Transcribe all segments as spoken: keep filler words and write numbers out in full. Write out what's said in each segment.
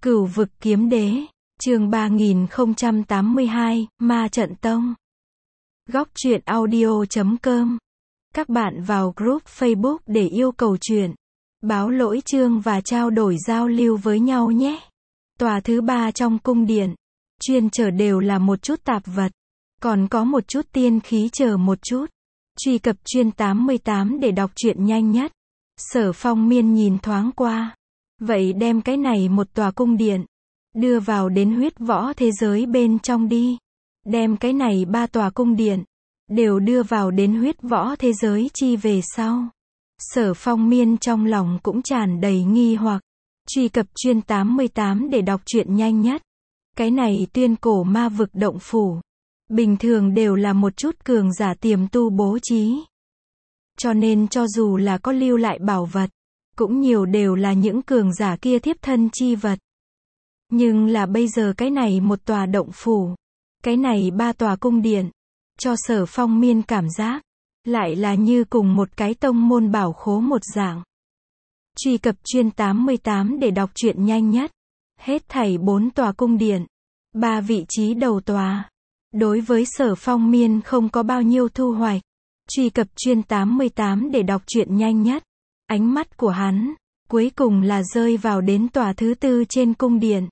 Cửu vực kiếm đế, chương ba nghìn không trăm tám mươi hai, Ma Trận Tông. Góc truyện audio chấm com. Các bạn vào group Facebook để yêu cầu truyện, báo lỗi chương và trao đổi giao lưu với nhau nhé. Tòa thứ ba trong cung điện, chuyên chở đều là một chút tạp vật, còn có một chút tiên khí chờ một chút. Truy cập chuyên tám mươi tám để đọc truyện nhanh nhất. Sở Phong Miên nhìn thoáng qua. Vậy đem cái này một tòa cung điện, đưa vào đến huyết võ thế giới bên trong đi. Đem cái này ba tòa cung điện, đều đưa vào đến huyết võ thế giới chi về sau. Sở Phong Miên trong lòng cũng tràn đầy nghi hoặc. Truy cập chuyên tám mươi tám để đọc truyện nhanh nhất. Cái này tuyên cổ ma vực động phủ, bình thường đều là một chút cường giả tiềm tu bố trí. Cho nên cho dù là có lưu lại bảo vật, cũng nhiều đều là những cường giả kia thiếp thân chi vật. Nhưng là bây giờ cái này một tòa động phủ, cái này ba tòa cung điện, cho Sở Phong Miên cảm giác, lại là như cùng một cái tông môn bảo khố một dạng. Truy cập chuyên tám mươi tám để đọc truyện nhanh nhất. Hết thảy bốn tòa cung điện, ba vị trí đầu tòa. Đối với Sở Phong Miên không có bao nhiêu thu hoạch. Truy cập chuyên tám mươi tám để đọc truyện nhanh nhất. Ánh mắt của hắn, cuối cùng là rơi vào đến tòa thứ tư trên cung điện.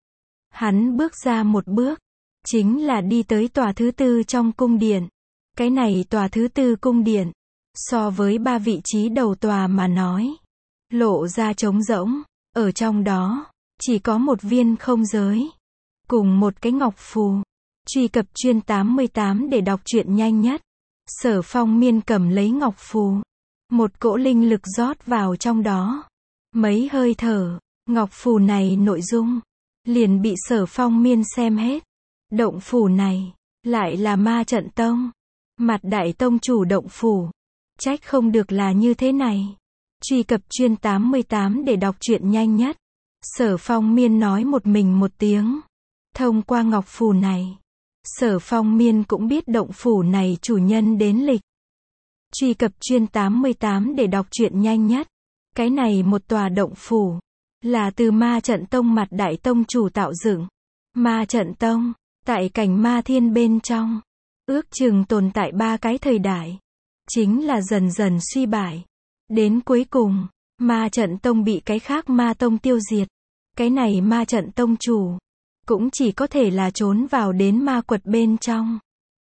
Hắn bước ra một bước, chính là đi tới tòa thứ tư trong cung điện. Cái này tòa thứ tư cung điện, so với ba vị trí đầu tòa mà nói, lộ ra trống rỗng, ở trong đó, chỉ có một viên không giới, cùng một cái ngọc phù. Truy cập chuyên tám mươi tám để đọc truyện nhanh nhất. Sở Phong Miên cầm lấy ngọc phù, một cỗ linh lực rót vào trong đó. Mấy hơi thở, ngọc phù này nội dung, liền bị Sở Phong Miên xem hết. Động phủ này, lại là Ma Trận Tông. Mặt đại tông chủ động phủ. Trách không được là như thế này. Truy cập chuyên tám mươi tám để đọc truyện nhanh nhất. Sở Phong Miên nói một mình một tiếng. Thông qua ngọc phù này, Sở Phong Miên cũng biết động phủ này chủ nhân đến lịch. Truy cập chuyên tám mươi tám để đọc truyện nhanh nhất. Cái này một tòa động phủ, là từ Ma Trận Tông mặt đại tông chủ tạo dựng. Ma Trận Tông, tại cảnh ma thiên bên trong, ước chừng tồn tại ba cái thời đại. Chính là dần dần suy bại. Đến cuối cùng, Ma Trận Tông bị cái khác ma tông tiêu diệt. Cái này Ma Trận Tông chủ, cũng chỉ có thể là trốn vào đến ma quật bên trong.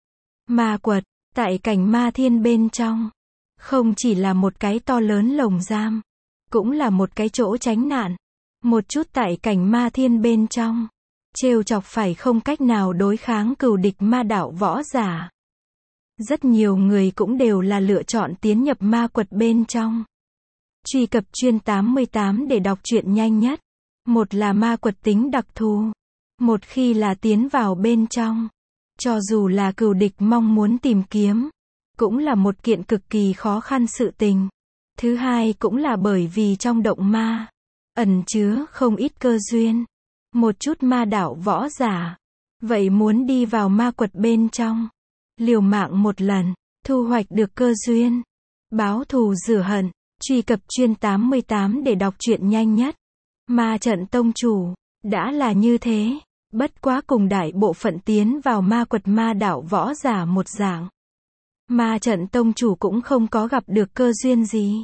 Ma quật, tại cảnh ma thiên bên trong, không chỉ là một cái to lớn lồng giam, cũng là một cái chỗ tránh nạn. Một chút tại cảnh ma thiên bên trong, trêu chọc phải không cách nào đối kháng cừu địch ma đạo võ giả. Rất nhiều người cũng đều là lựa chọn tiến nhập ma quật bên trong. Truy cập chuyên tám mươi tám để đọc truyện nhanh nhất. Một là ma quật tính đặc thù. Một khi là tiến vào bên trong, cho dù là cừu địch mong muốn tìm kiếm, cũng là một kiện cực kỳ khó khăn sự tình. Thứ hai cũng là bởi vì trong động ma, ẩn chứa không ít cơ duyên. Một chút ma đạo võ giả, vậy muốn đi vào ma quật bên trong, liều mạng một lần, thu hoạch được cơ duyên, báo thù rửa hận. Truy cập chuyên tám mươi tám để đọc truyện nhanh nhất. Ma Trận Tông chủ, đã là như thế, bất quá cùng đại bộ phận tiến vào ma quật ma đạo võ giả một dạng. Ma Trận Tông chủ cũng không có gặp được cơ duyên gì.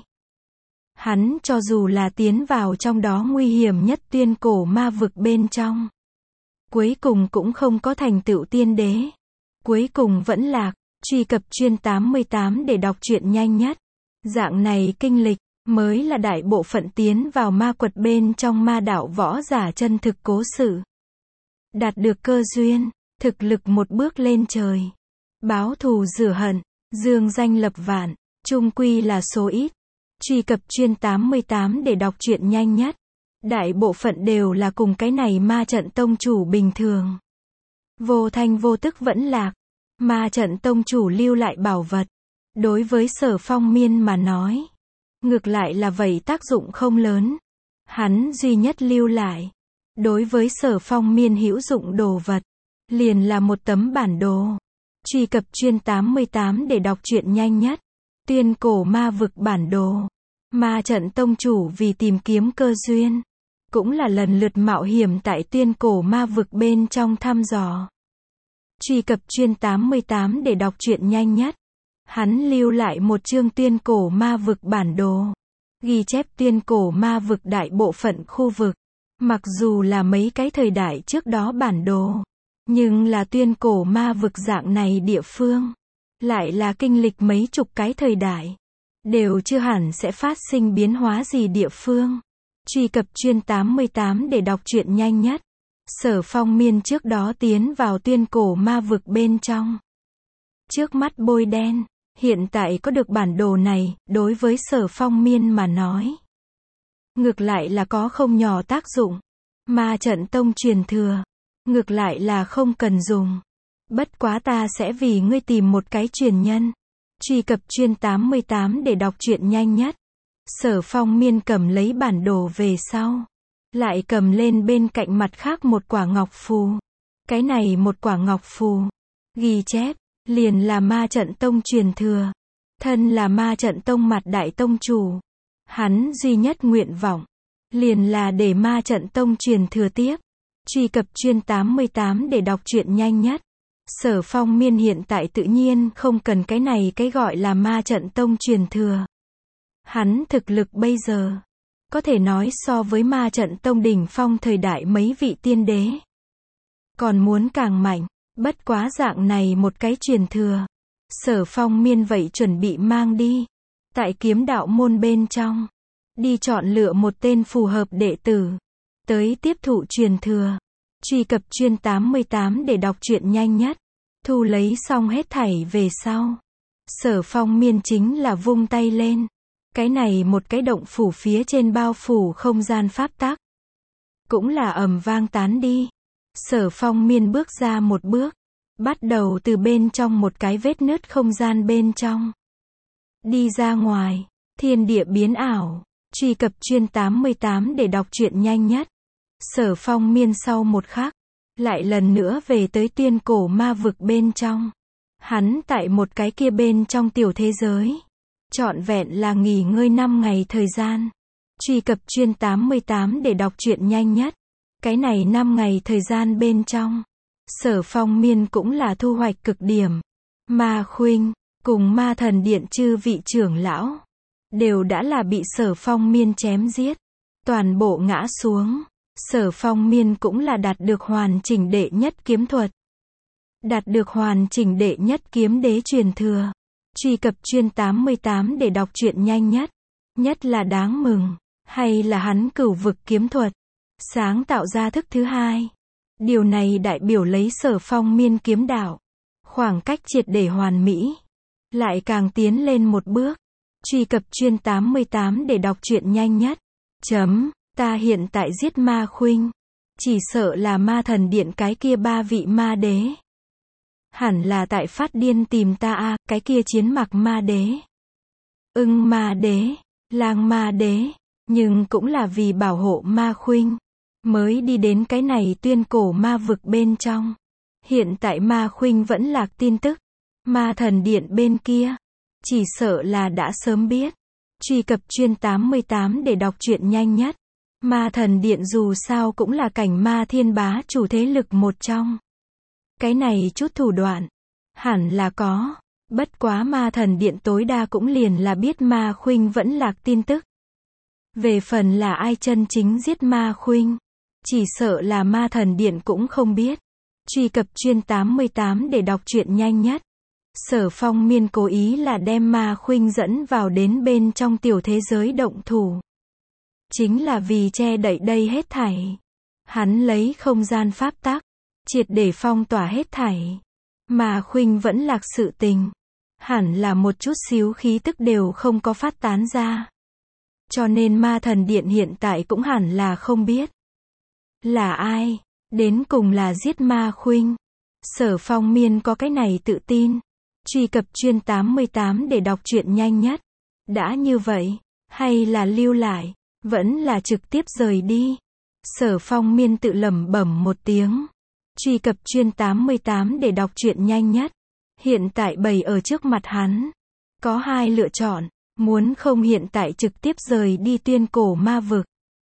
Hắn cho dù là tiến vào trong đó nguy hiểm nhất tuyên cổ ma vực bên trong, cuối cùng cũng không có thành tựu tiên đế. Cuối cùng vẫn lạc. Truy cập chuyên tám mươi tám để đọc truyện nhanh nhất. Dạng này kinh lịch, mới là đại bộ phận tiến vào ma quật bên trong ma đạo võ giả chân thực cố sự. Đạt được cơ duyên, thực lực một bước lên trời, báo thù rửa hận, dương danh lập vạn, chung quy là số ít. Truy cập chuyên tám mươi tám để đọc truyện nhanh nhất. Đại bộ phận đều là cùng cái này Ma Trận Tông chủ bình thường, vô thanh vô tức vẫn lạc. Ma Trận Tông chủ lưu lại bảo vật, đối với Sở Phong Miên mà nói, ngược lại là vậy tác dụng không lớn. Hắn duy nhất lưu lại, đối với Sở Phong Miên hữu dụng đồ vật, liền là một tấm bản đồ. Truy cập chuyên tám mươi tám để đọc truyện nhanh nhất. Tuyên cổ ma vực bản đồ. Ma Trận Tông chủ vì tìm kiếm cơ duyên, cũng là lần lượt mạo hiểm tại tuyên cổ ma vực bên trong thăm dò. Truy cập Chuyên tám mươi tám để đọc truyện nhanh nhất. Hắn lưu lại một chương tuyên cổ ma vực bản đồ, ghi chép tuyên cổ ma vực đại bộ phận khu vực. Mặc dù là mấy cái thời đại trước đó bản đồ, nhưng là tuyên cổ ma vực dạng này địa phương, lại là kinh lịch mấy chục cái thời đại, đều chưa hẳn sẽ phát sinh biến hóa gì địa phương. Truy cập Chuyên tám mươi tám để đọc truyện nhanh nhất. Sở Phong Miên trước đó tiến vào tuyên cổ ma vực bên trong. Trước mắt bôi đen, hiện tại có được bản đồ này, đối với Sở Phong Miên mà nói, ngược lại là có không nhỏ tác dụng. Ma trận tông truyền thừa, ngược lại là không cần dùng. Bất quá ta sẽ vì ngươi tìm một cái truyền nhân. Truy cập Chuyên tám mươi tám để đọc truyện nhanh nhất. Sở Phong Miên cầm lấy bản đồ về sau, lại cầm lên bên cạnh mặt khác một quả ngọc phù. Cái này một quả ngọc phù, ghi chép, liền là ma trận tông truyền thừa. Thân là ma trận tông mặt đại tông chủ, hắn duy nhất nguyện vọng, liền là để ma trận tông truyền thừa tiếp. Truy cập Chuyên tám mươi tám để đọc truyện nhanh nhất. Sở Phong Miên hiện tại tự nhiên không cần cái này cái gọi là ma trận tông truyền thừa. Hắn thực lực bây giờ, có thể nói so với ma trận tông đỉnh phong thời đại mấy vị tiên đế, còn muốn càng mạnh. Bất quá dạng này một cái truyền thừa, Sở Phong Miên vậy chuẩn bị mang đi. Tại kiếm đạo môn bên trong, đi chọn lựa một tên phù hợp đệ tử, tới tiếp thụ truyền thừa. Truy cập Chuyên tám mươi tám để đọc truyện nhanh nhất. Thu lấy xong hết thảy về sau, Sở Phong Miên chính là vung tay lên. Cái này một cái động phủ phía trên bao phủ không gian pháp tắc, cũng là ầm vang tán đi. Sở Phong Miên bước ra một bước, bắt đầu từ bên trong một cái vết nứt không gian bên trong đi ra ngoài. Thiên địa biến ảo. Truy cập Chuyên tám mươi tám để đọc truyện nhanh nhất. Sở Phong Miên sau một khắc, lại lần nữa về tới tuyên cổ ma vực bên trong. Hắn tại một cái kia bên trong tiểu thế giới, trọn vẹn là nghỉ ngơi năm ngày thời gian. Truy cập Chuyên tám mươi tám để đọc truyện nhanh nhất. Cái này năm ngày thời gian bên trong, Sở Phong Miên cũng là thu hoạch cực điểm. Ma Khuynh, cùng Ma Thần Điện chư vị trưởng lão, đều đã là bị Sở Phong Miên chém giết, toàn bộ ngã xuống. Sở Phong Miên cũng là đạt được hoàn chỉnh đệ nhất kiếm thuật, đạt được hoàn chỉnh đệ nhất kiếm đế truyền thừa. Truy cập Chuyên tám mươi tám để đọc truyện nhanh nhất. Nhất là đáng mừng, hay là hắn cửu vực kiếm thuật, sáng tạo ra thức thứ hai. Điều này đại biểu lấy Sở Phong Miên kiếm đạo, khoảng cách triệt để hoàn mỹ, lại càng tiến lên một bước. Truy cập Chuyên tám mươi tám để đọc truyện nhanh nhất. Chấm, ta hiện tại giết Ma Khuynh, chỉ sợ là Ma Thần Điện cái kia ba vị ma đế, hẳn là tại phát điên tìm ta a, à, cái kia chiến mặc ma đế, ưng ma đế, lang ma đế, nhưng cũng là vì bảo hộ Ma Khuynh, mới đi đến cái này tuyên cổ ma vực bên trong. Hiện tại Ma Khuynh vẫn lạc tin tức, Ma Thần Điện bên kia, chỉ sợ là đã sớm biết. Truy cập Chuyên tám mươi tám để đọc truyện nhanh nhất. Ma Thần Điện dù sao cũng là cảnh ma thiên bá chủ thế lực một trong. Cái này chút thủ đoạn, hẳn là có. Bất quá Ma Thần Điện tối đa cũng liền là biết Ma Khuynh vẫn lạc tin tức. Về phần là ai chân chính giết Ma Khuynh, chỉ sợ là Ma Thần Điện cũng không biết. Truy cập Chuyên tám mươi tám để đọc truyện nhanh nhất. Sở Phong Miên cố ý là đem Ma Khuynh dẫn vào đến bên trong tiểu thế giới động thủ, chính là vì che đậy đây hết thảy. Hắn lấy không gian pháp tắc, triệt để phong tỏa hết thảy. Ma Khuynh vẫn lạc sự tình, hẳn là một chút xíu khí tức đều không có phát tán ra. Cho nên Ma Thần Điện hiện tại cũng hẳn là không biết là ai, đến cùng là giết Ma Khuynh. Sở Phong Miên có cái này tự tin. Truy cập Chuyên tám mươi tám để đọc truyện nhanh nhất. Đã như vậy, hay là lưu lại, vẫn là trực tiếp rời đi. Sở Phong Miên tự lẩm bẩm một tiếng. Truy cập Chuyên tám mươi tám để đọc truyện nhanh nhất. Hiện tại bày ở trước mặt hắn, có hai lựa chọn, muốn không hiện tại trực tiếp rời đi tuyên cổ ma vực,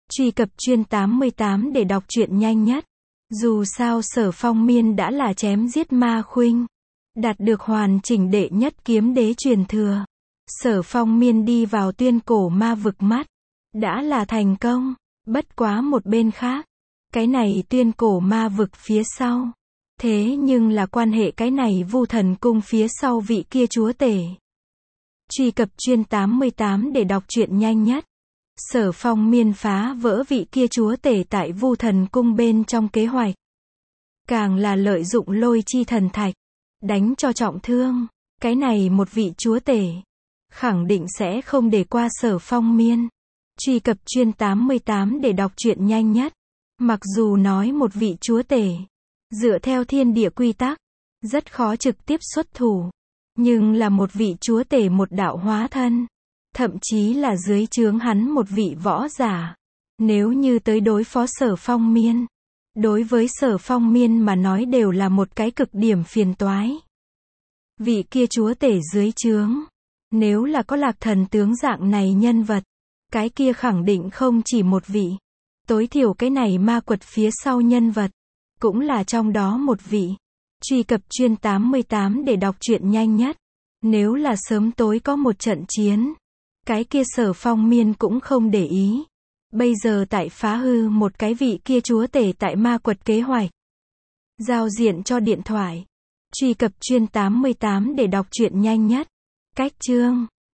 Truy cập chuyên tám mươi tám để đọc truyện nhanh nhất. Dù sao Sở Phong Miên đã là chém giết ma khuynh, đạt được hoàn chỉnh đệ nhất kiếm đế truyền thừa. Sở Phong Miên đi vào tuyên cổ ma vực mắt, đã là thành công. Bất quá một bên khác, cái này tuyên cổ ma vực phía sau, thế nhưng là quan hệ cái này Vu Thần Cung phía sau vị kia chúa tể. Truy cập chuyên tám mươi tám để đọc truyện nhanh nhất. Sở Phong Miên phá vỡ vị kia chúa tể tại Vu Thần Cung bên trong kế hoạch, càng là lợi dụng lôi chi thần thạch, đánh cho trọng thương. Cái này một vị chúa tể, khẳng định sẽ không để qua Sở Phong Miên. Truy cập chuyên tám mươi tám để đọc truyện nhanh nhất. Mặc dù nói một vị chúa tể, dựa theo thiên địa quy tắc, rất khó trực tiếp xuất thủ. Nhưng là một vị chúa tể một đạo hóa thân, thậm chí là dưới trướng hắn một vị võ giả. Nếu như tới đối phó Sở Phong Miên, đối với Sở Phong Miên mà nói đều là một cái cực điểm phiền toái. Vị kia chúa tể dưới trướng, nếu là có Lạc Thần tướng dạng này nhân vật, cái kia khẳng định không chỉ một vị. Tối thiểu cái này ma quật phía sau nhân vật, cũng là trong đó một vị. Truy cập chuyên tám mươi tám để đọc truyện nhanh nhất. Nếu là sớm tối có một trận chiến, cái kia Sở Phong Miên cũng không để ý. Bây giờ tại phá hư một cái vị kia chúa tể tại ma quật kế hoạch, giao diện cho điện thoại. Truy cập chuyên tám mươi tám để đọc truyện nhanh nhất. Cách chương